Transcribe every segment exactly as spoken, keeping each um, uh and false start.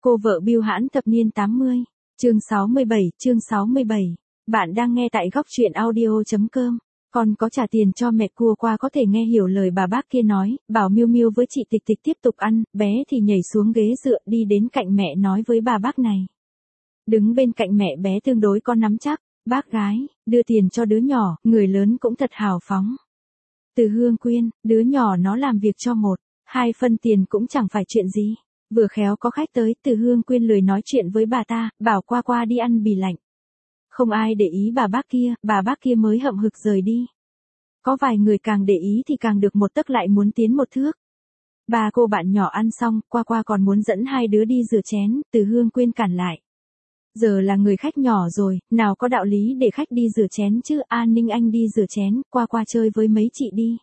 Cô vợ bưu hãn thập niên tám mươi. Chương sáu mươi bảy, chương sáu mươi bảy. Bạn đang nghe tại góc truyện audio.com. Con có trả tiền cho mẹ cua qua có thể nghe hiểu lời bà bác kia nói, bảo Miu Miu với chị Tịch Tịch tiếp tục ăn, bé thì nhảy xuống ghế dựa đi đến cạnh mẹ nói với bà bác này. Đứng bên cạnh mẹ bé tương đối có nắm chắc, bác gái, đưa tiền cho đứa nhỏ, người lớn cũng thật hào phóng. Từ Hương Quyên, đứa nhỏ nó làm việc cho một, hai phân tiền cũng chẳng phải chuyện gì. Vừa khéo có khách tới, Từ Hương Quyên lười nói chuyện với bà ta, bảo qua qua đi ăn bì lạnh. Không ai để ý bà bác kia, bà bác kia mới hậm hực rời đi. Có vài người càng để ý thì càng được một tấc lại muốn tiến một thước. Ba cô bạn nhỏ ăn xong, qua qua còn muốn dẫn hai đứa đi rửa chén, Từ Hương Quyên cản lại. Giờ là người khách nhỏ rồi, nào có đạo lý để khách đi rửa chén chứ, An Ninh Anh đi rửa chén, qua qua chơi với mấy chị đi.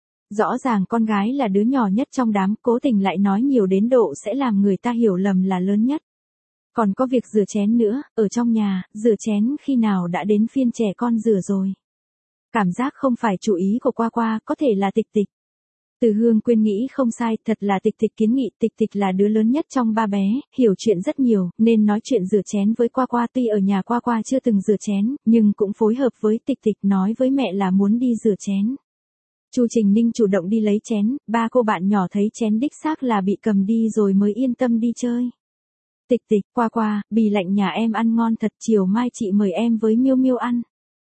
Rõ ràng con gái là đứa nhỏ nhất trong đám, cố tình lại nói nhiều đến độ sẽ làm người ta hiểu lầm là lớn nhất. Còn có việc rửa chén nữa, ở trong nhà, rửa chén khi nào đã đến phiên trẻ con rửa rồi. Cảm giác không phải chủ ý của qua qua, có thể là Tịch Tịch. Từ Hương Quyên nghĩ không sai, thật là Tịch Tịch kiến nghị, Tịch Tịch là đứa lớn nhất trong ba bé, hiểu chuyện rất nhiều, nên nói chuyện rửa chén với qua qua, tuy ở nhà qua qua chưa từng rửa chén, nhưng cũng phối hợp với Tịch Tịch nói với mẹ là muốn đi rửa chén. Chu Trình Ninh chủ động đi lấy chén, ba cô bạn nhỏ thấy chén đích xác là bị cầm đi rồi mới yên tâm đi chơi. Tịch Tịch, qua qua, bì lạnh nhà em ăn ngon thật, chiều mai chị mời em với Miu Miu ăn.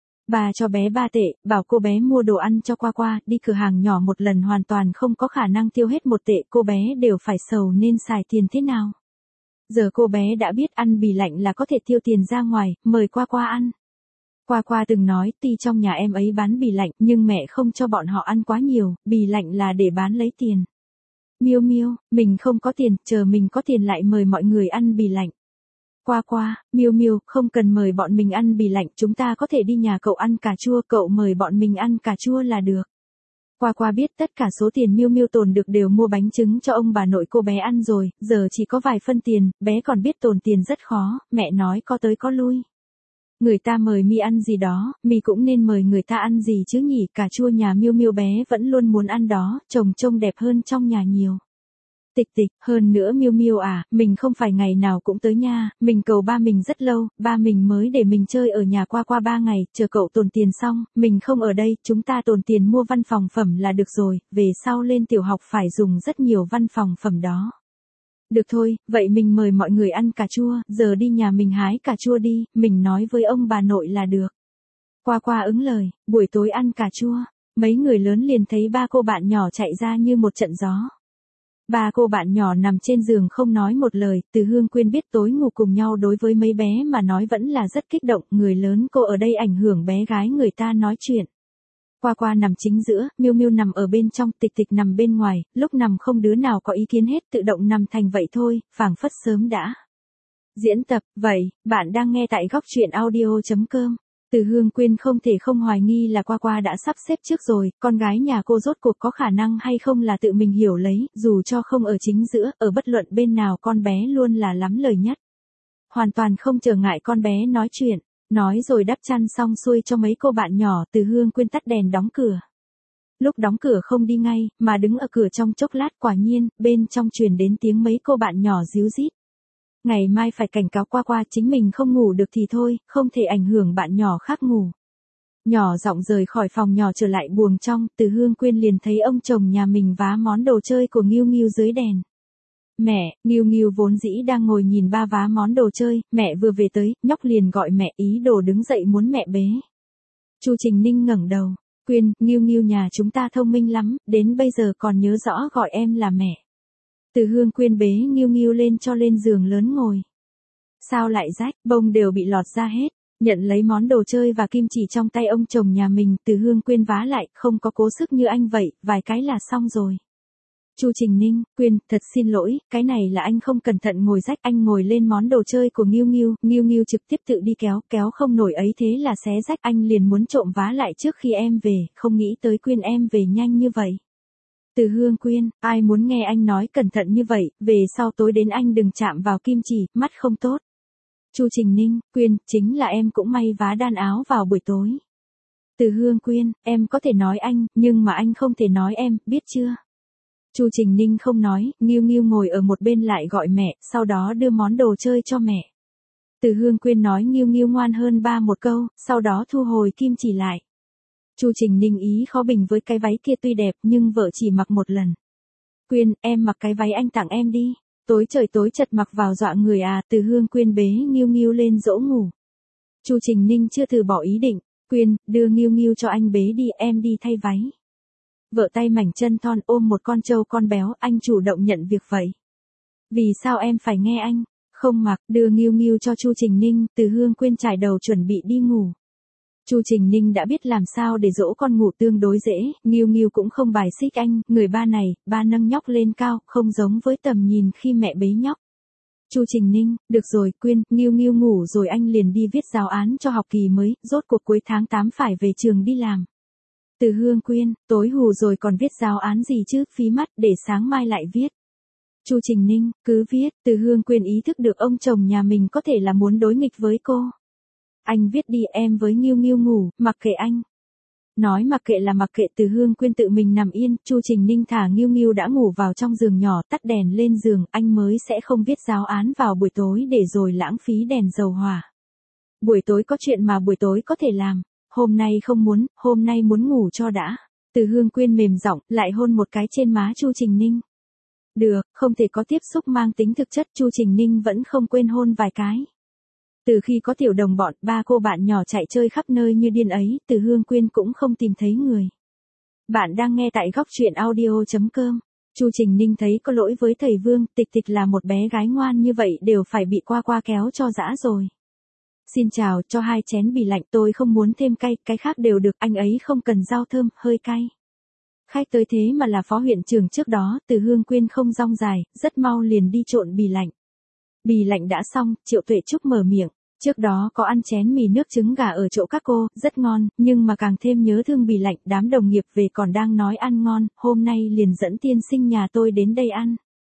Bà cho bé ba tệ, bảo cô bé mua đồ ăn cho qua qua, đi cửa hàng nhỏ một lần hoàn toàn không có khả năng tiêu hết một tệ, cô bé đều phải sầu nên xài tiền thế nào. Giờ cô bé đã biết ăn bì lạnh là có thể tiêu tiền ra ngoài, mời qua qua ăn. Qua qua từng nói, tuy trong nhà em ấy bán bì lạnh, nhưng mẹ không cho bọn họ ăn quá nhiều, bì lạnh là để bán lấy tiền. Miu Miu, mình không có tiền, chờ mình có tiền lại mời mọi người ăn bì lạnh. Qua qua, Miu Miu, không cần mời bọn mình ăn bì lạnh, chúng ta có thể đi nhà cậu ăn cà chua, cậu mời bọn mình ăn cà chua là được. Qua qua biết tất cả số tiền Miu Miu tồn được đều mua bánh trứng cho ông bà nội cô bé ăn rồi, giờ chỉ có vài phân tiền, bé còn biết tồn tiền rất khó, mẹ nói có tới có lui. Người ta mời mi ăn gì đó, mi cũng nên mời người ta ăn gì chứ nhỉ, cà chua nhà Miu Miu bé vẫn luôn muốn ăn đó, trông trông đẹp hơn trong nhà nhiều. Tịch Tịch, hơn nữa Miu Miu à, mình không phải ngày nào cũng tới nha, mình cầu ba mình rất lâu, ba mình mới để mình chơi ở nhà qua qua ba ngày, chờ cậu tồn tiền xong, mình không ở đây, chúng ta tồn tiền mua văn phòng phẩm là được rồi, về sau lên tiểu học phải dùng rất nhiều văn phòng phẩm đó. Được thôi, vậy mình mời mọi người ăn cà chua, giờ đi nhà mình hái cà chua đi, mình nói với ông bà nội là được. Qua qua ứng lời, buổi tối ăn cà chua, mấy người lớn liền thấy ba cô bạn nhỏ chạy ra như một trận gió. Ba cô bạn nhỏ nằm trên giường không nói một lời, Từ Hương Quyên biết tối ngủ cùng nhau đối với mấy bé mà nói vẫn là rất kích động, người lớn cô ở đây ảnh hưởng bé gái người ta nói chuyện. Qua qua nằm chính giữa, Miu Miu nằm ở bên trong, Tịch Tịch nằm bên ngoài, lúc nằm không đứa nào có ý kiến hết, tự động nằm thành vậy thôi, phảng phất sớm đã. Diễn tập, vậy, bạn đang nghe tại góc truyện audio.com. Từ Hương Quyên không thể không hoài nghi là qua qua đã sắp xếp trước rồi, con gái nhà cô rốt cuộc có khả năng hay không là tự mình hiểu lấy, dù cho không ở chính giữa, ở bất luận bên nào con bé luôn là lắm lời nhất. Hoàn toàn không trở ngại con bé nói chuyện, nói rồi đắp chăn xong xuôi cho mấy cô bạn nhỏ, Từ Hương Quyên tắt đèn đóng cửa. Lúc đóng cửa không đi ngay, mà đứng ở cửa trong chốc lát, quả nhiên, bên trong truyền đến tiếng mấy cô bạn nhỏ ríu rít. Ngày mai phải cảnh cáo qua qua, chính mình không ngủ được thì thôi, không thể ảnh hưởng bạn nhỏ khác ngủ. Nhỏ giọng rời khỏi phòng nhỏ trở lại buồng trong, Từ Hương Quyên liền thấy ông chồng nhà mình vá món đồ chơi của Nghiêu Nghiêu dưới đèn. Mẹ, Nghiêu Nghiêu vốn dĩ đang ngồi nhìn ba vá món đồ chơi, mẹ vừa về tới, nhóc liền gọi mẹ, ý đồ đứng dậy muốn mẹ bế. Chu Trình Ninh ngẩng đầu, Quyên, Nghiêu Nghiêu nhà chúng ta thông minh lắm, đến bây giờ còn nhớ rõ gọi em là mẹ. Từ Hương Quyên bế Nghiêu Nghiêu lên cho lên giường lớn ngồi. Sao lại rách, bông đều bị lọt ra hết, nhận lấy món đồ chơi và kim chỉ trong tay ông chồng nhà mình, Từ Hương Quyên vá lại, không có cố sức như anh vậy, vài cái là xong rồi. Chu Trình Ninh, Quyên, thật xin lỗi, cái này là anh không cẩn thận ngồi rách, anh ngồi lên món đồ chơi của Nghiêu Nghiêu, Nghiêu Nghiêu trực tiếp tự đi kéo, kéo không nổi ấy thế là xé rách, anh liền muốn trộm vá lại trước khi em về, không nghĩ tới Quyên em về nhanh như vậy. Từ Hương Quyên, ai muốn nghe anh nói cẩn thận như vậy, về sau tối đến anh đừng chạm vào kim chỉ, mắt không tốt. Chu Trình Ninh, Quyên, chính là em cũng may vá đan áo vào buổi tối. Từ Hương Quyên, em có thể nói anh, nhưng mà anh không thể nói em, biết chưa? Chu Trình Ninh không nói, Nghiêu Nghiêu ngồi ở một bên lại gọi mẹ, sau đó đưa món đồ chơi cho mẹ. Từ Hương Quyên nói Nghiêu Nghiêu ngoan hơn ba một câu, sau đó thu hồi kim chỉ lại. Chu Trình Ninh ý khó bình với cái váy kia tuy đẹp nhưng vợ chỉ mặc một lần. Quyên, em mặc cái váy anh tặng em đi. Tối trời tối chật mặc vào dọa người à. Từ Hương Quyên bế Nghiêu Nghiêu lên dỗ ngủ. Chu Trình Ninh chưa từ bỏ ý định. Quyên, đưa Nghiêu Nghiêu cho anh bế đi, em đi thay váy. Vợ tay mảnh chân thon ôm một con trâu con béo, anh chủ động nhận việc vậy. Vì sao em phải nghe anh? Không mặc, đưa Nghiêu Nghiêu cho Chu Trình Ninh. Từ Hương Quyên trải đầu chuẩn bị đi ngủ. Chu Trình Ninh đã biết làm sao để dỗ con ngủ tương đối dễ, Nghiêu Nghiêu cũng không bài xích anh, người ba này, ba nâng nhóc lên cao, không giống với tầm nhìn khi mẹ bế nhóc. Chu Trình Ninh, được rồi, Quyên, Nghiêu Nghiêu ngủ rồi anh liền đi viết giáo án cho học kỳ mới, rốt cuộc cuối tháng tám phải về trường đi làm. Từ Hương Quyên, tối hù rồi còn viết giáo án gì chứ, phí mắt, để sáng mai lại viết. Chu Trình Ninh, cứ viết. Từ Hương Quyên ý thức được ông chồng nhà mình có thể là muốn đối nghịch với cô. Anh viết đi, em với Nghiêu Nghiêu ngủ, mặc kệ anh. Nói mặc kệ là mặc kệ. Từ Hương Quyên tự mình nằm yên, Chu Trình Ninh thả Nghiêu Nghiêu đã ngủ vào trong giường nhỏ, tắt đèn lên giường, anh mới sẽ không viết giáo án vào buổi tối để rồi lãng phí đèn dầu hỏa. Buổi tối có chuyện mà buổi tối có thể làm, hôm nay không muốn, hôm nay muốn ngủ cho đã. Từ Hương Quyên mềm giọng, lại hôn một cái trên má Chu Trình Ninh. Được, không thể có tiếp xúc mang tính thực chất, Chu Trình Ninh vẫn không quên hôn vài cái. Từ khi có tiểu đồng bọn, ba cô bạn nhỏ chạy chơi khắp nơi như điên ấy, Từ Hương Quyên cũng không tìm thấy người. Bạn đang nghe tại góc truyện audio chấm com. Chu Trình Ninh thấy có lỗi với thầy Vương, Tịch Tịch là một bé gái ngoan như vậy đều phải bị qua qua kéo cho dã rồi. Xin chào, cho hai chén bì lạnh, tôi không muốn thêm cay, cái khác đều được, anh ấy không cần rau thơm, hơi cay. Khách tới thế mà là phó huyện trưởng trước đó, Từ Hương Quyên không rong dài, rất mau liền đi trộn bì lạnh. Bì lạnh đã xong, Triệu Tuệ Trúc mở miệng. Trước đó có ăn chén mì nước trứng gà ở chỗ các cô, rất ngon, nhưng mà càng thêm nhớ thương bì lạnh, đám đồng nghiệp về còn đang nói ăn ngon, hôm nay liền dẫn tiên sinh nhà tôi đến đây ăn.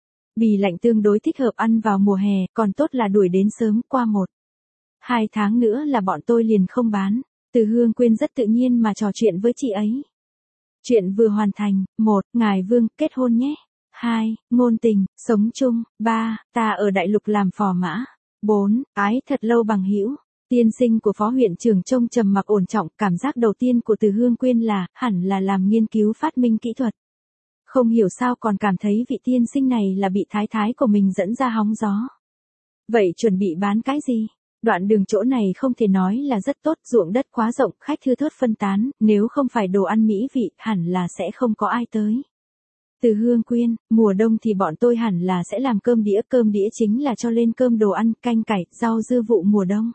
Bì lạnh tương đối thích hợp ăn vào mùa hè, còn tốt là đuổi đến sớm, qua một. Hai tháng nữa là bọn tôi liền không bán. Từ Hương Quyên rất tự nhiên mà trò chuyện với chị ấy. Chuyện vừa hoàn thành. Một, Ngài Vương, kết hôn nhé. Hai, Ngôn tình, sống chung. Ba, ta ở đại lục làm phò mã. Bốn, ái thật lâu bằng hữu. Tiên sinh của phó huyện trưởng trông trầm mặc ổn trọng, cảm giác đầu tiên của Từ Hương Quyên là, hẳn là làm nghiên cứu phát minh kỹ thuật. Không hiểu sao còn cảm thấy vị tiên sinh này là bị thái thái của mình dẫn ra hóng gió. Vậy chuẩn bị bán cái gì? Đoạn đường chỗ này không thể nói là rất tốt, ruộng đất quá rộng, khách thưa thớt phân tán, nếu không phải đồ ăn mỹ vị, hẳn là sẽ không có ai tới. Từ Hương Quyên, mùa đông thì bọn tôi hẳn là sẽ làm cơm đĩa, cơm đĩa chính là cho lên cơm đồ ăn, canh cải, rau dưa vụ mùa đông.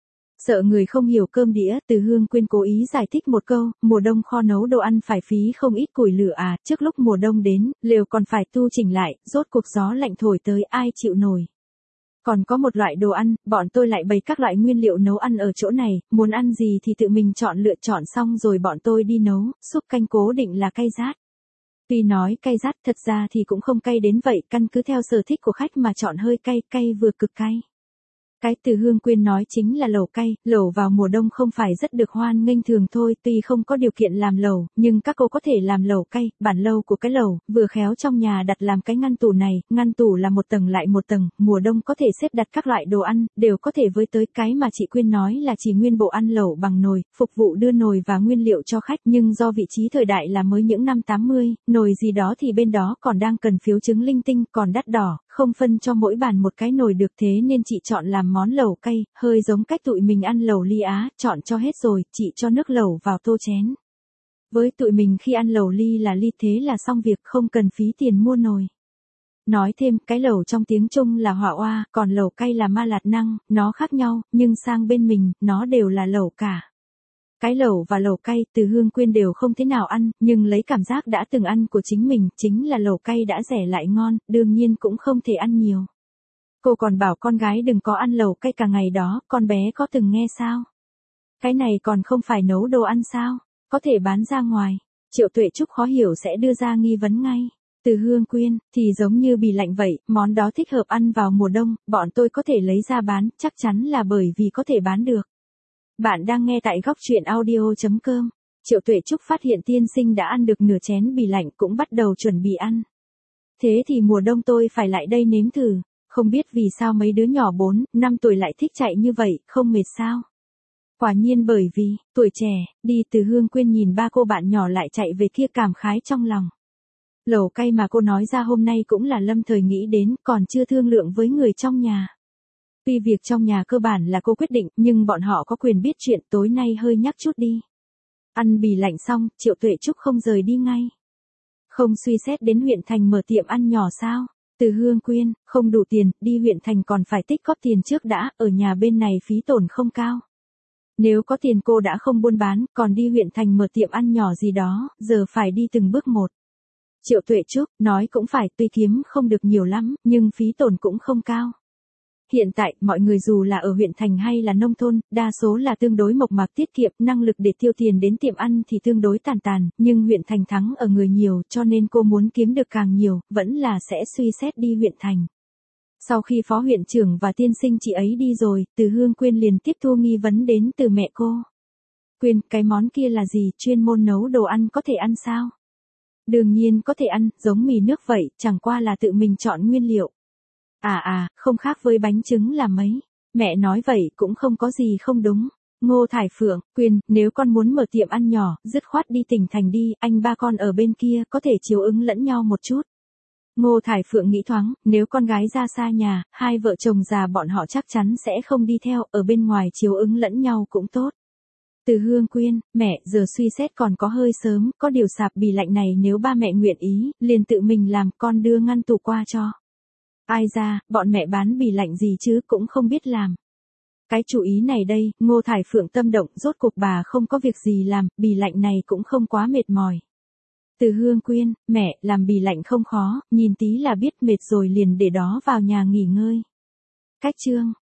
Sợ người không hiểu cơm đĩa, Từ Hương Quyên cố ý giải thích một câu, mùa đông kho nấu đồ ăn phải phí không ít củi lửa à, trước lúc mùa đông đến, lều còn phải tu chỉnh lại, rốt cuộc gió lạnh thổi tới ai chịu nổi. Còn có một loại đồ ăn, bọn tôi lại bày các loại nguyên liệu nấu ăn ở chỗ này, muốn ăn gì thì tự mình chọn lựa chọn xong rồi bọn tôi đi nấu, súp canh cố định là cay rát. Tuy nói cay rát thật ra thì cũng không cay đến vậy, căn cứ theo sở thích của khách mà chọn hơi cay, cay vừa cực cay. Cái Từ Hương Quyên nói chính là lẩu cay, lẩu vào mùa đông không phải rất được hoan nghênh thường thôi, tuy không có điều kiện làm lẩu, nhưng các cô có thể làm lẩu cay, bản lẩu của cái lẩu, vừa khéo trong nhà đặt làm cái ngăn tủ này, ngăn tủ là một tầng lại một tầng, mùa đông có thể xếp đặt các loại đồ ăn, đều có thể với tới cái mà chị Quyên nói là chỉ nguyên bộ ăn lẩu bằng nồi, phục vụ đưa nồi và nguyên liệu cho khách, nhưng do vị trí thời đại là mới những năm tám mươi, nồi gì đó thì bên đó còn đang cần phiếu chứng linh tinh, còn đắt đỏ, không phân cho mỗi bàn một cái nồi được, thế nên chị chọn làm món lẩu cay, hơi giống cách tụi mình ăn lẩu ly Á, chọn cho hết rồi, chị cho nước lẩu vào tô chén. Với tụi mình khi ăn lẩu ly là ly thế là xong việc, không cần phí tiền mua nồi. Nói thêm, cái lẩu trong tiếng Trung là hỏa oa, còn lẩu cay là ma lạt năng, nó khác nhau, nhưng sang bên mình, nó đều là lẩu cả. Cái lẩu và lẩu cay, Từ Hương Quyên đều không thế nào ăn, nhưng lấy cảm giác đã từng ăn của chính mình, chính là lẩu cay đã rẻ lại ngon, đương nhiên cũng không thể ăn nhiều. Cô còn bảo con gái đừng có ăn lẩu cay cả ngày đó, con bé có từng nghe sao? Cái này còn không phải nấu đồ ăn sao? Có thể bán ra ngoài. Triệu Tuệ Trúc khó hiểu sẽ đưa ra nghi vấn ngay. Từ Hương Quyên, thì giống như bì lạnh vậy, món đó thích hợp ăn vào mùa đông, bọn tôi có thể lấy ra bán, chắc chắn là bởi vì có thể bán được. Bạn đang nghe tại góc truyện audio chấm com. Triệu Tuệ Trúc phát hiện tiên sinh đã ăn được nửa chén bì lạnh cũng bắt đầu chuẩn bị ăn. Thế thì mùa đông tôi phải lại đây nếm thử, không biết vì sao mấy đứa nhỏ bốn, năm tuổi lại thích chạy như vậy, không mệt sao? Quả nhiên bởi vì, tuổi trẻ, đi Từ Hương Quyên nhìn ba cô bạn nhỏ lại chạy về kia cảm khái trong lòng. Lẩu cay mà cô nói ra hôm nay cũng là lâm thời nghĩ đến, còn chưa thương lượng với người trong nhà. Tuy việc trong nhà cơ bản là cô quyết định, nhưng bọn họ có quyền biết chuyện tối nay hơi nhắc chút đi. Ăn bì lạnh xong, Triệu Tuệ Trúc không rời đi ngay. Không suy xét đến huyện thành mở tiệm ăn nhỏ sao? Từ Hương Quyên, không đủ tiền, đi huyện thành còn phải tích góp tiền trước đã, ở nhà bên này phí tổn không cao. Nếu có tiền cô đã không buôn bán, còn đi huyện thành mở tiệm ăn nhỏ gì đó, giờ phải đi từng bước một. Triệu Tuệ Trúc, nói cũng phải, tuy kiếm không được nhiều lắm, nhưng phí tổn cũng không cao. Hiện tại, mọi người dù là ở huyện thành hay là nông thôn, đa số là tương đối mộc mạc tiết kiệm, năng lực để tiêu tiền đến tiệm ăn thì tương đối tàn tàn, nhưng huyện thành thắng ở người nhiều cho nên cô muốn kiếm được càng nhiều, vẫn là sẽ suy xét đi huyện thành. Sau khi phó huyện trưởng và tiên sinh chị ấy đi rồi, Từ Hương Quyên liền tiếp thu nghi vấn đến từ mẹ cô. Quyên, cái món kia là gì, chuyên môn nấu đồ ăn có thể ăn sao? Đương nhiên có thể ăn, giống mì nước vậy, chẳng qua là tự mình chọn nguyên liệu. À à, không khác với bánh trứng là mấy. Mẹ nói vậy cũng không có gì không đúng. Ngô Thải Phượng, Quyên, nếu con muốn mở tiệm ăn nhỏ, dứt khoát đi tỉnh thành đi, anh ba con ở bên kia có thể chiếu ứng lẫn nhau một chút. Ngô Thải Phượng nghĩ thoáng, nếu con gái ra xa nhà, hai vợ chồng già bọn họ chắc chắn sẽ không đi theo, ở bên ngoài chiếu ứng lẫn nhau cũng tốt. Từ Hương Quyên, mẹ, giờ suy xét còn có hơi sớm, có điều sạp bì lạnh này nếu ba mẹ nguyện ý, liền tự mình làm, con đưa ngăn tủ qua cho. Ai ra, bọn mẹ bán bì lạnh gì chứ cũng không biết làm. Cái chủ ý này đây, Ngô Thải Phượng tâm động, rốt cuộc bà không có việc gì làm, bì lạnh này cũng không quá mệt mỏi. Từ Hương Quyên, mẹ, làm bì lạnh không khó, nhìn tí là biết, mệt rồi liền để đó vào nhà nghỉ ngơi. Cách chương